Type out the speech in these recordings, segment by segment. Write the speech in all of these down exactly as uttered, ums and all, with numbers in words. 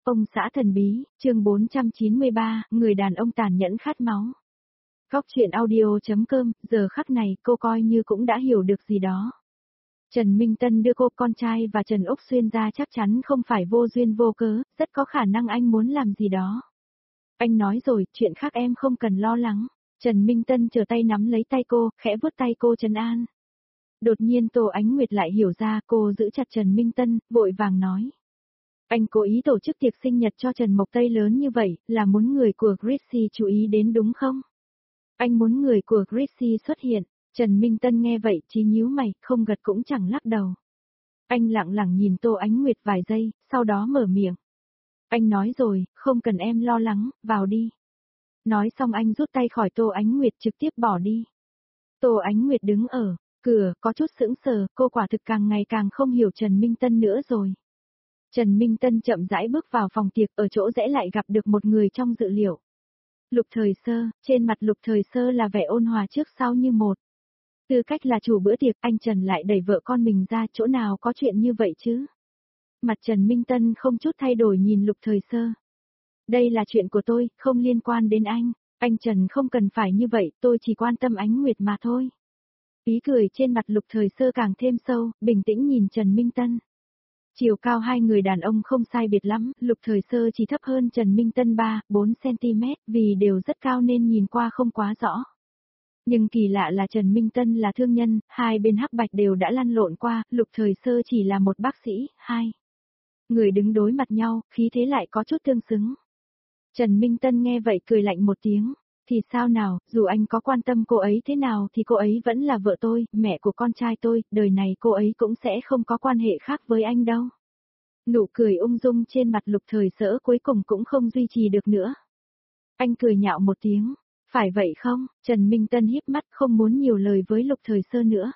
Ông xã thần bí, chương bốn trăm chín mươi ba, người đàn ông tàn nhẫn khát máu. Góc truyện audio.com, giờ khắc này cô coi như cũng đã hiểu được gì đó. Trần Minh Tân đưa cô con trai và Trần Úc Xuyên ra chắc chắn không phải vô duyên vô cớ, rất có khả năng anh muốn làm gì đó. Anh nói rồi, chuyện khác em không cần lo lắng. Trần Minh Tân trở tay nắm lấy tay cô, khẽ vuốt tay cô trấn an. Đột nhiên Tô Ánh Nguyệt lại hiểu ra, cô giữ chặt Trần Minh Tân, vội vàng nói. Anh cố ý tổ chức tiệc sinh nhật cho Trần Mộc Tây lớn như vậy, là muốn người của Chrissy chú ý đến đúng không? Anh muốn người của Chrissy xuất hiện. Trần Minh Tân nghe vậy, chí nhíu mày, không gật cũng chẳng lắc đầu. Anh lặng lặng nhìn Tô Ánh Nguyệt vài giây, sau đó mở miệng. Anh nói rồi, không cần em lo lắng, vào đi. Nói xong anh rút tay khỏi Tô Ánh Nguyệt trực tiếp bỏ đi. Tô Ánh Nguyệt đứng ở cửa, có chút sững sờ, cô quả thực càng ngày càng không hiểu Trần Minh Tân nữa rồi. Trần Minh Tân chậm rãi bước vào phòng tiệc, ở chỗ rẽ lại gặp được một người trong dự liệu. Lục Thời Sơ, trên mặt Lục Thời Sơ là vẻ ôn hòa trước sau như một. Tư cách là chủ bữa tiệc, anh Trần lại đẩy vợ con mình ra, chỗ nào có chuyện như vậy chứ? Mặt Trần Minh Tân không chút thay đổi nhìn Lục Thời Sơ. Đây là chuyện của tôi, không liên quan đến anh. Anh Trần không cần phải như vậy, tôi chỉ quan tâm Ánh Nguyệt mà thôi. Ý cười trên mặt Lục Thời Sơ càng thêm sâu, bình tĩnh nhìn Trần Minh Tân. Chiều cao hai người đàn ông không sai biệt lắm, Lục Thời Sơ chỉ thấp hơn Trần Minh Tân ba, bốn xăng-ti-mét, vì đều rất cao nên nhìn qua không quá rõ. Nhưng kỳ lạ là Trần Minh Tân là thương nhân, hai bên hắc bạch đều đã lăn lộn qua, Lục Thời Sơ chỉ là một bác sĩ, hai. Người đứng đối mặt nhau, khí thế lại có chút tương xứng. Trần Minh Tân nghe vậy cười lạnh một tiếng, thì sao nào, dù anh có quan tâm cô ấy thế nào thì cô ấy vẫn là vợ tôi, mẹ của con trai tôi, đời này cô ấy cũng sẽ không có quan hệ khác với anh đâu. Nụ cười ung dung trên mặt Lục Thời Sơ cuối cùng cũng không duy trì được nữa. Anh cười nhạo một tiếng, phải vậy không? Trần Minh Tân híp mắt không muốn nhiều lời với Lục Thời Sơ nữa.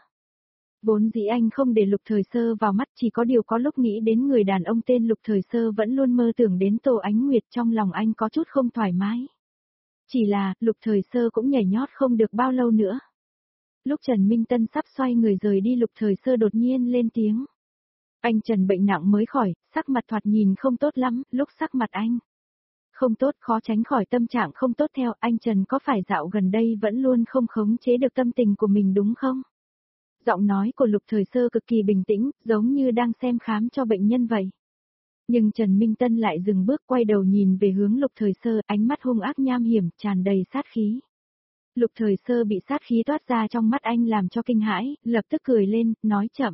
Vốn dĩ anh không để Lục Thời Sơ vào mắt, chỉ có điều có lúc nghĩ đến người đàn ông tên Lục Thời Sơ vẫn luôn mơ tưởng đến Tô Ánh Nguyệt, trong lòng anh có chút không thoải mái. Chỉ là, Lục Thời Sơ cũng nhảy nhót không được bao lâu nữa. Lúc Trần Minh Tân sắp xoay người rời đi, Lục Thời Sơ đột nhiên lên tiếng. Anh Trần bệnh nặng mới khỏi, sắc mặt thoạt nhìn không tốt lắm, lúc sắc mặt anh không tốt khó tránh khỏi tâm trạng không tốt theo, anh Trần có phải dạo gần đây vẫn luôn không khống chế được tâm tình của mình đúng không? Giọng nói của Lục Thời Sơ cực kỳ bình tĩnh, giống như đang xem khám cho bệnh nhân vậy. Nhưng Trần Minh Tân lại dừng bước quay đầu nhìn về hướng Lục Thời Sơ, ánh mắt hung ác nham hiểm, tràn đầy sát khí. Lục Thời Sơ bị sát khí toát ra trong mắt anh làm cho kinh hãi, lập tức cười lên, nói chậm.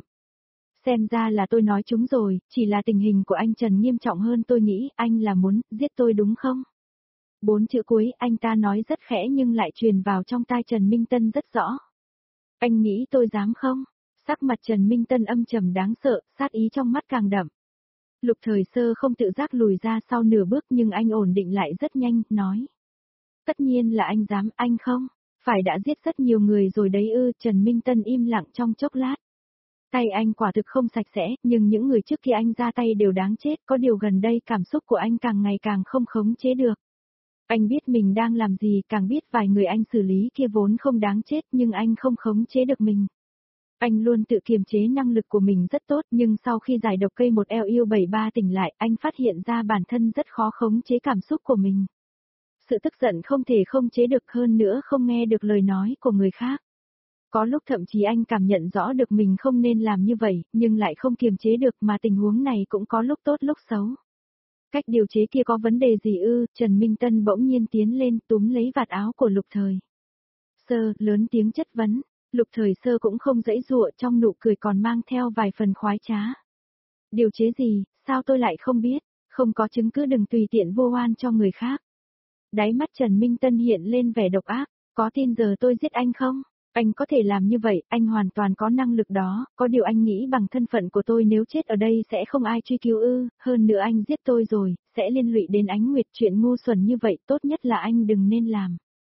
Xem ra là tôi nói trúng rồi, chỉ là tình hình của anh Trần nghiêm trọng hơn tôi nghĩ, anh là muốn giết tôi đúng không? Bốn chữ cuối anh ta nói rất khẽ nhưng lại truyền vào trong tai Trần Minh Tân rất rõ. Anh nghĩ tôi dám không? Sắc mặt Trần Minh Tân âm trầm đáng sợ, sát ý trong mắt càng đậm. Lục Thời Sơ không tự giác lùi ra sau nửa bước nhưng anh ổn định lại rất nhanh, nói. Tất nhiên là anh dám, anh không? Phải đã giết rất nhiều người rồi đấy ư, Trần Minh Tân im lặng trong chốc lát. Tay anh quả thực không sạch sẽ, nhưng những người trước khi anh ra tay đều đáng chết, có điều gần đây cảm xúc của anh càng ngày càng không khống chế được. Anh biết mình đang làm gì, càng biết vài người anh xử lý kia vốn không đáng chết nhưng anh không khống chế được mình. Anh luôn tự kiềm chế năng lực của mình rất tốt nhưng sau khi giải độc cây một L U bảy ba tỉnh lại anh phát hiện ra bản thân rất khó khống chế cảm xúc của mình. Sự tức giận không thể không chế được hơn nữa không nghe được lời nói của người khác. Có lúc thậm chí anh cảm nhận rõ được mình không nên làm như vậy nhưng lại không kiềm chế được mà tình huống này cũng có lúc tốt lúc xấu. Cách điều chế kia có vấn đề gì ư? Trần Minh Tân bỗng nhiên tiến lên túm lấy vạt áo của Lục Thời Sơ, lớn tiếng chất vấn. Lục Thời Sơ cũng không giãy giụa, trong nụ cười còn mang theo vài phần khoái trá. Điều chế gì, sao tôi lại không biết, không có chứng cứ đừng tùy tiện vô oan cho người khác. Đáy mắt Trần Minh Tân hiện lên vẻ độc ác, có tin giờ tôi giết anh không? Anh có thể làm như vậy, anh hoàn toàn có năng lực đó, có điều anh nghĩ bằng thân phận của tôi nếu chết ở đây sẽ không ai truy cứu ư, hơn nữa anh giết tôi rồi, sẽ liên lụy đến Ánh Nguyệt, chuyện ngu xuẩn như vậy tốt nhất là anh đừng nên làm.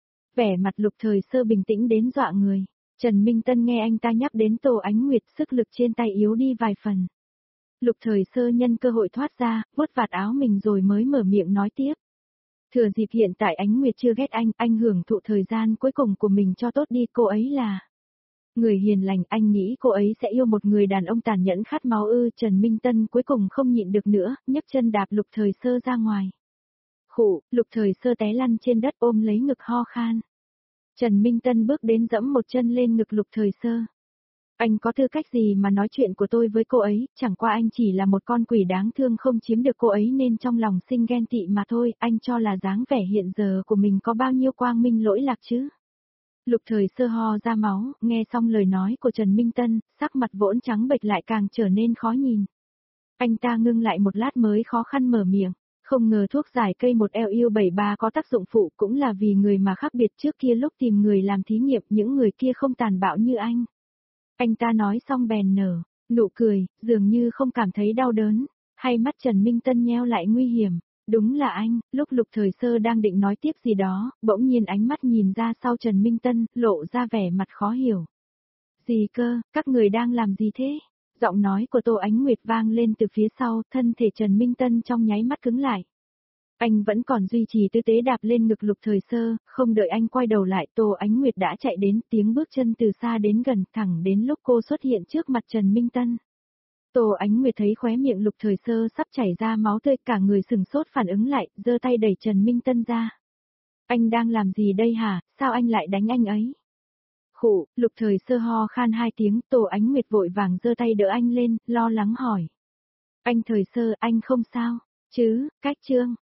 Vẻ mặt Lục Thời Sơ bình tĩnh đến dọa người, Trần Minh Tân nghe anh ta nhắc đến Tô Ánh Nguyệt sức lực trên tay yếu đi vài phần. Lục Thời Sơ nhân cơ hội thoát ra, vuốt vạt áo mình rồi mới mở miệng nói tiếp. Thừa dịp hiện tại Ánh Nguyệt chưa ghét anh, anh hưởng thụ thời gian cuối cùng của mình cho tốt đi, cô ấy là Người hiền lành, anh nghĩ cô ấy sẽ yêu một người đàn ông tàn nhẫn khát máu ư? Trần Minh Tân cuối cùng không nhịn được nữa, nhấc chân đạp Lục Thời Sơ ra ngoài. Khụ, Lục Thời Sơ té lăn trên đất ôm lấy ngực ho khan. Trần Minh Tân bước đến dẫm một chân lên ngực Lục Thời Sơ. Anh có tư cách gì mà nói chuyện của tôi với cô ấy, chẳng qua anh chỉ là một con quỷ đáng thương không chiếm được cô ấy nên trong lòng sinh ghen tị mà thôi, anh cho là dáng vẻ hiện giờ của mình có bao nhiêu quang minh lỗi lạc chứ. Lục Thời Sơ ho ra máu, nghe xong lời nói của Trần Minh Tân, sắc mặt vỗn trắng bệch lại càng trở nên khó nhìn. Anh ta ngưng lại một lát mới khó khăn mở miệng, không ngờ thuốc giải cây một L U bảy ba có tác dụng phụ cũng là vì người mà khác biệt trước kia lúc tìm người làm thí nghiệm những người kia không tàn bạo như anh. Anh ta nói xong bèn nở, nụ cười, dường như không cảm thấy đau đớn, hay mắt Trần Minh Tân nheo lại nguy hiểm. Đúng là anh, lúc Lục Thời Sơ đang định nói tiếp gì đó, bỗng nhiên ánh mắt nhìn ra sau Trần Minh Tân, lộ ra vẻ mặt khó hiểu. Gì cơ, các người đang làm gì thế? Giọng nói của Tô Ánh Nguyệt vang lên từ phía sau, thân thể Trần Minh Tân trong nháy mắt cứng lại. Anh vẫn còn duy trì tư thế đạp lên ngực Lục Thời Sơ, không đợi anh quay đầu lại Tô Ánh Nguyệt đã chạy đến, tiếng bước chân từ xa đến gần, thẳng đến lúc cô xuất hiện trước mặt Trần Minh Tân. Tô Ánh Nguyệt thấy khóe miệng Lục Thời Sơ sắp chảy ra máu tươi, cả người sừng sốt phản ứng lại, giơ tay đẩy Trần Minh Tân ra. Anh đang làm gì đây hả, sao anh lại đánh anh ấy? Khụ, Lục Thời Sơ ho khan hai tiếng, Tô Ánh Nguyệt vội vàng giơ tay đỡ anh lên, lo lắng hỏi. Anh Thời Sơ, anh không sao, chứ, cách trương.